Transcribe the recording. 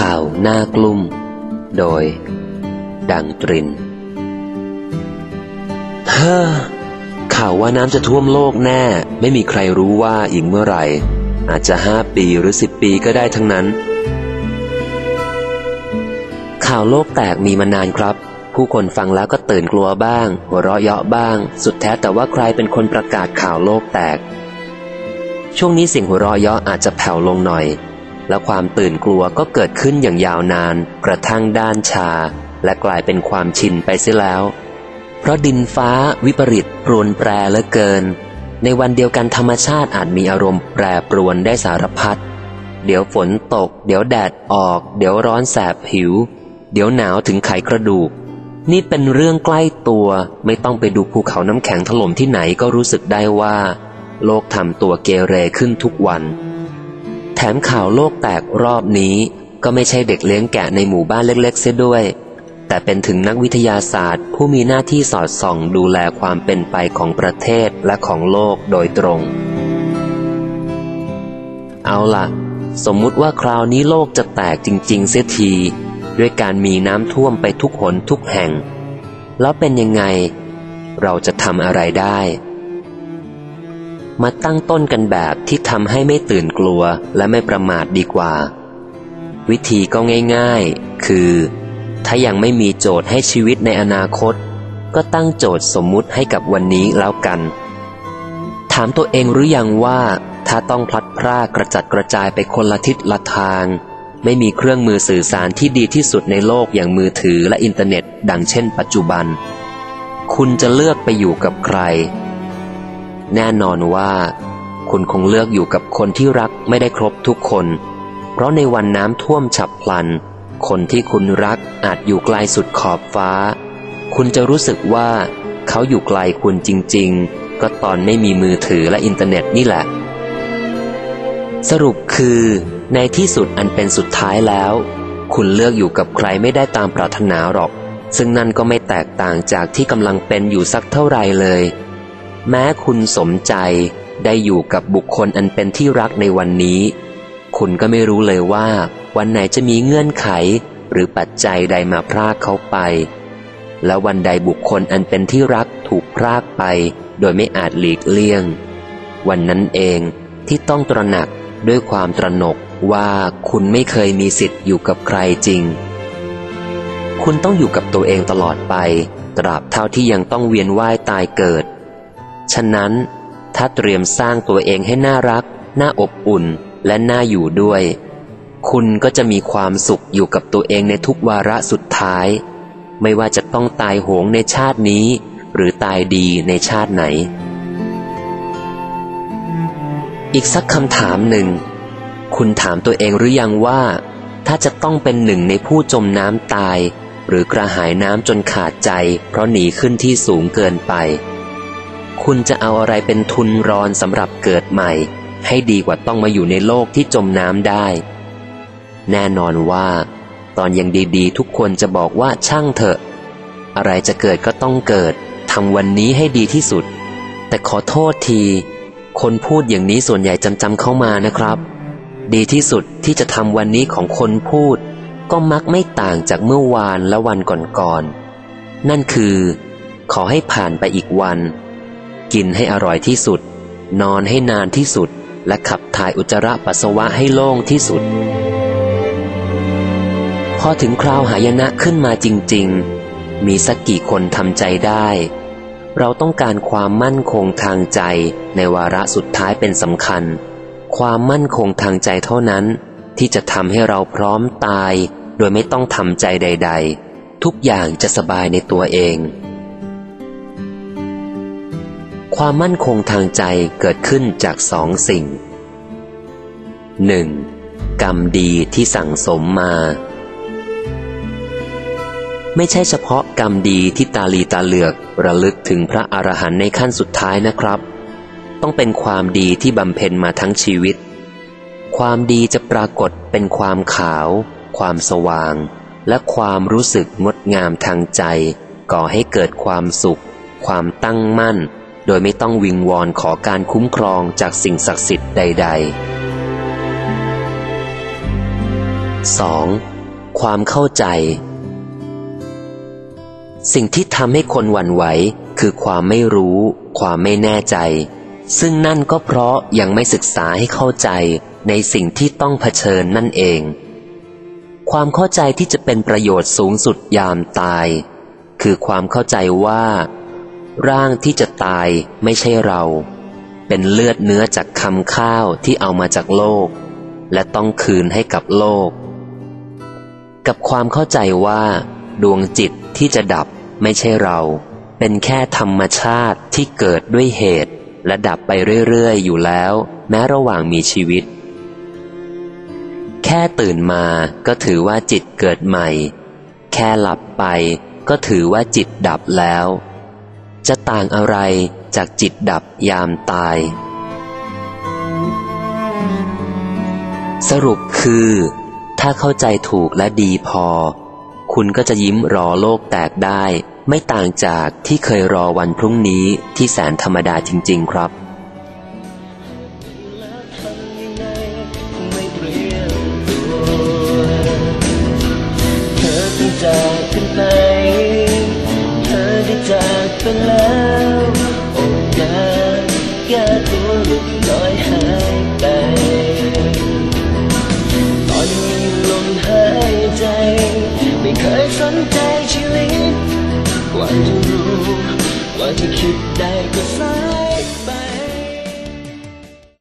ข่าวหน้ากลุ่มโดยดังตรินข่าวว่าน้ำจะท่วมโลกแน่ไม่มีใครรู้ว่าอีกเมื่อไหร่อาจจะ5 ปีหรือ10 ปีก็ได้ทั้งนั้นข่าวโลกแตกมีมานานครับผู้คนฟังแล้วก็ตื่นกลัวบ้างหัวเราะเยาะบ้างสุดแท้แต่ว่าใครเป็นคนประกาศข่าวโลกแตกช่วงนี้เสียงหัวเราะเยาะอาจจะแผ่วลงหน่อยและความตื่นกลัวก็เกิดขึ้นอย่างยาวนานกระทั่งด้านชาและกลายเป็นความชินไปเสียแล้วเพราะดินฟ้าวิปริตปรวนแปรเหลือเกินในวันเดียวกันธรรมชาติอาจมีอารมณ์แปรปรวนได้สารพัดเดี๋ยวฝนตกเดี๋ยวแดดออกเดี๋ยวร้อนแสบผิวเดี๋ยวหนาวถึงไขกระดูกนี่เป็นเรื่องใกล้ตัวไม่ต้องไปดูภูเขาน้ำแข็งถล่มที่ไหนก็รู้สึกได้ว่าโลกทำตัวเกเรขึ้นทุกวันแถมข่าวโลกแตกรอบนี้ก็ไม่ใช่เด็กเลี้ยงแกะในหมู่บ้านเล็กๆเสียด้วยแต่เป็นถึงนักวิทยาศาสตร์ผู้มีหน้าที่สอดส่องดูแลความเป็นไปของประเทศและของโลกโดยตรงเอาล่ะสมมุติว่าคราวนี้โลกจะแตกจริงๆเสียทีด้วยการมีน้ำท่วมไปทุกหนทุกแห่งแล้วเป็นยังไงเราจะทำอะไรได้มาตั้งต้นกันแบบที่ทำให้ไม่ตื่นกลัวและไม่ประมาทดีกว่าวิธีก็ง่ายๆคือถ้ายังไม่มีโจทย์ให้ชีวิตในอนาคตก็ตั้งโจทย์สมมุติให้กับวันนี้แล้วกันถามตัวเองหรือยังว่าถ้าต้องพลัดพรากกระจัดกระจายไปคนละทิศละทางไม่มีเครื่องมือสื่อสารที่ดีที่สุดในโลกอย่างมือถือและอินเทอร์เน็ตดังเช่นปัจจุบันคุณจะเลือกไปอยู่กับใครแน่นอนว่าคุณคงเลือกอยู่กับคนที่รักไม่ได้ครบทุกคนเพราะในวันน้ำท่วมฉับพลันคนที่คุณรักอาจอยู่ไกลสุดขอบฟ้าคุณจะรู้สึกว่าเขาอยู่ไกลคุณจริงๆก็ตอนไม่มีมือถือและอินเทอร์เน็ตนี่แหละสรุปคือในที่สุดอันเป็นสุดท้ายแล้วคุณเลือกอยู่กับใครไม่ได้ตามปรารถนาหรอกซึ่งนั่นก็ไม่แตกต่างจากที่กำลังเป็นอยู่สักเท่าไหร่เลยแม้คุณสมใจได้อยู่กับบุคคลอันเป็นที่รักในวันนี้คุณก็ไม่รู้เลยว่าวันไหนจะมีเงื่อนไขหรือปัจจัยใดมาพรากเขาไปแล้ววันใดบุคคลอันเป็นที่รักถูกพรากไปโดยไม่อาจหลีกเลี่ยงวันนั้นเองที่ต้องตระหนักด้วยความตระหนกว่าคุณไม่เคยมีสิทธิ์อยู่กับใครจริงคุณต้องอยู่กับตัวเองตลอดไปตราบเท่าที่ยังต้องเวียนว่ายตายเกิดฉะนั้นถ้าเตรียมสร้างตัวเองให้น่ารักน่าอบอุ่นและน่าอยู่ด้วยคุณก็จะมีความสุขอยู่กับตัวเองในทุกวาระสุดท้ายไม่ว่าจะต้องตายโหงในชาตินี้หรือตายดีในชาติไหนอีกสักคำถามหนึ่งคุณถามตัวเองหรือยังว่าถ้าจะต้องเป็นหนึ่งในผู้จมน้ำตายหรือกระหายน้ำจนขาดใจเพราะหนีขึ้นที่สูงเกินไปคุณจะเอาอะไรเป็นทุนรอนสำหรับเกิดใหม่ให้ดีกว่าต้องมาอยู่ในโลกที่จมน้ำได้แน่นอนว่าตอนยังดีๆทุกคนจะบอกว่าช่างเถอะอะไรจะเกิดก็ต้องเกิดทำวันนี้ให้ดีที่สุดแต่ขอโทษทีคนพูดอย่างนี้ส่วนใหญ่จำเข้ามานะครับดีที่สุดที่จะทำวันนี้ของคนพูดก็มักไม่ต่างจากเมื่อวานและวันก่อนๆนั่นคือขอให้ผ่านไปอีกวันกินให้อร่อยที่สุดนอนให้นานที่สุดและขับถ่ายอุจจาระปัสสาวะให้โล่งที่สุดพอถึงคราวหายนะขึ้นมาจริงๆมีสักกี่คนทำใจได้เราต้องการความมั่นคงทางใจในวาระสุดท้ายเป็นสำคัญความมั่นคงทางใจเท่านั้นที่จะทำให้เราพร้อมตายโดยไม่ต้องทำใจใดๆทุกอย่างจะสบายในตัวเองความมั่นคงทางใจเกิดขึ้นจาก2 สิ่ง 1. กรรมดีที่สั่งสมมาไม่ใช่เฉพาะกรรมดีที่ตาลีตาเหลือกระลึกถึงพระอรหันต์ในขั้นสุดท้ายนะครับต้องเป็นความดีที่บำเพ็ญมาทั้งชีวิตความดีจะปรากฏเป็นความขาวความสว่างและความรู้สึกงดงามทางใจก่อให้เกิดความสุขความตั้งมั่นโดยไม่ต้องวิงวอนขอการคุ้มครองจากสิ่งศักดิ์สิทธิ์ใดๆ 2. ความเข้าใจสิ่งที่ทำให้คนหวั่นไหวคือความไม่รู้ความไม่แน่ใจซึ่งนั่นก็เพราะยังไม่ศึกษาให้เข้าใจในสิ่งที่ต้องเผชิญนั่นเองความเข้าใจที่จะเป็นประโยชน์สูงสุดยามตายคือความเข้าใจว่าร่างที่จะตายไม่ใช่เราเป็นเลือดเนื้อจากคำข้าวที่เอามาจากโลกและต้องคืนให้กับโลกกับความเข้าใจว่าดวงจิตที่จะดับไม่ใช่เราเป็นแค่ธรรมชาติที่เกิดด้วยเหตุและดับไปเรื่อยๆอยู่แล้วแม้ระหว่างมีชีวิตแค่ตื่นมาก็ถือว่าจิตเกิดใหม่แค่หลับไปก็ถือว่าจิตดับแล้วจะต่างอะไรจากจิตดับยามตายสรุปคือถ้าเข้าใจถูกและดีพอคุณก็จะยิ้มรอโลกแตกได้ไม่ต่างจากที่เคยรอวันพรุ่งนี้ที่แสนธรรมดาจริงๆครับจากกันไปเธอได้จากไปแล้วโอกาสแก้ตัวหลุดลอยหายไปตอนมีลมหายใจไม่เคยสนใจชีวิตกว่าจะรู้กว่าจะคิดได้ก็สาย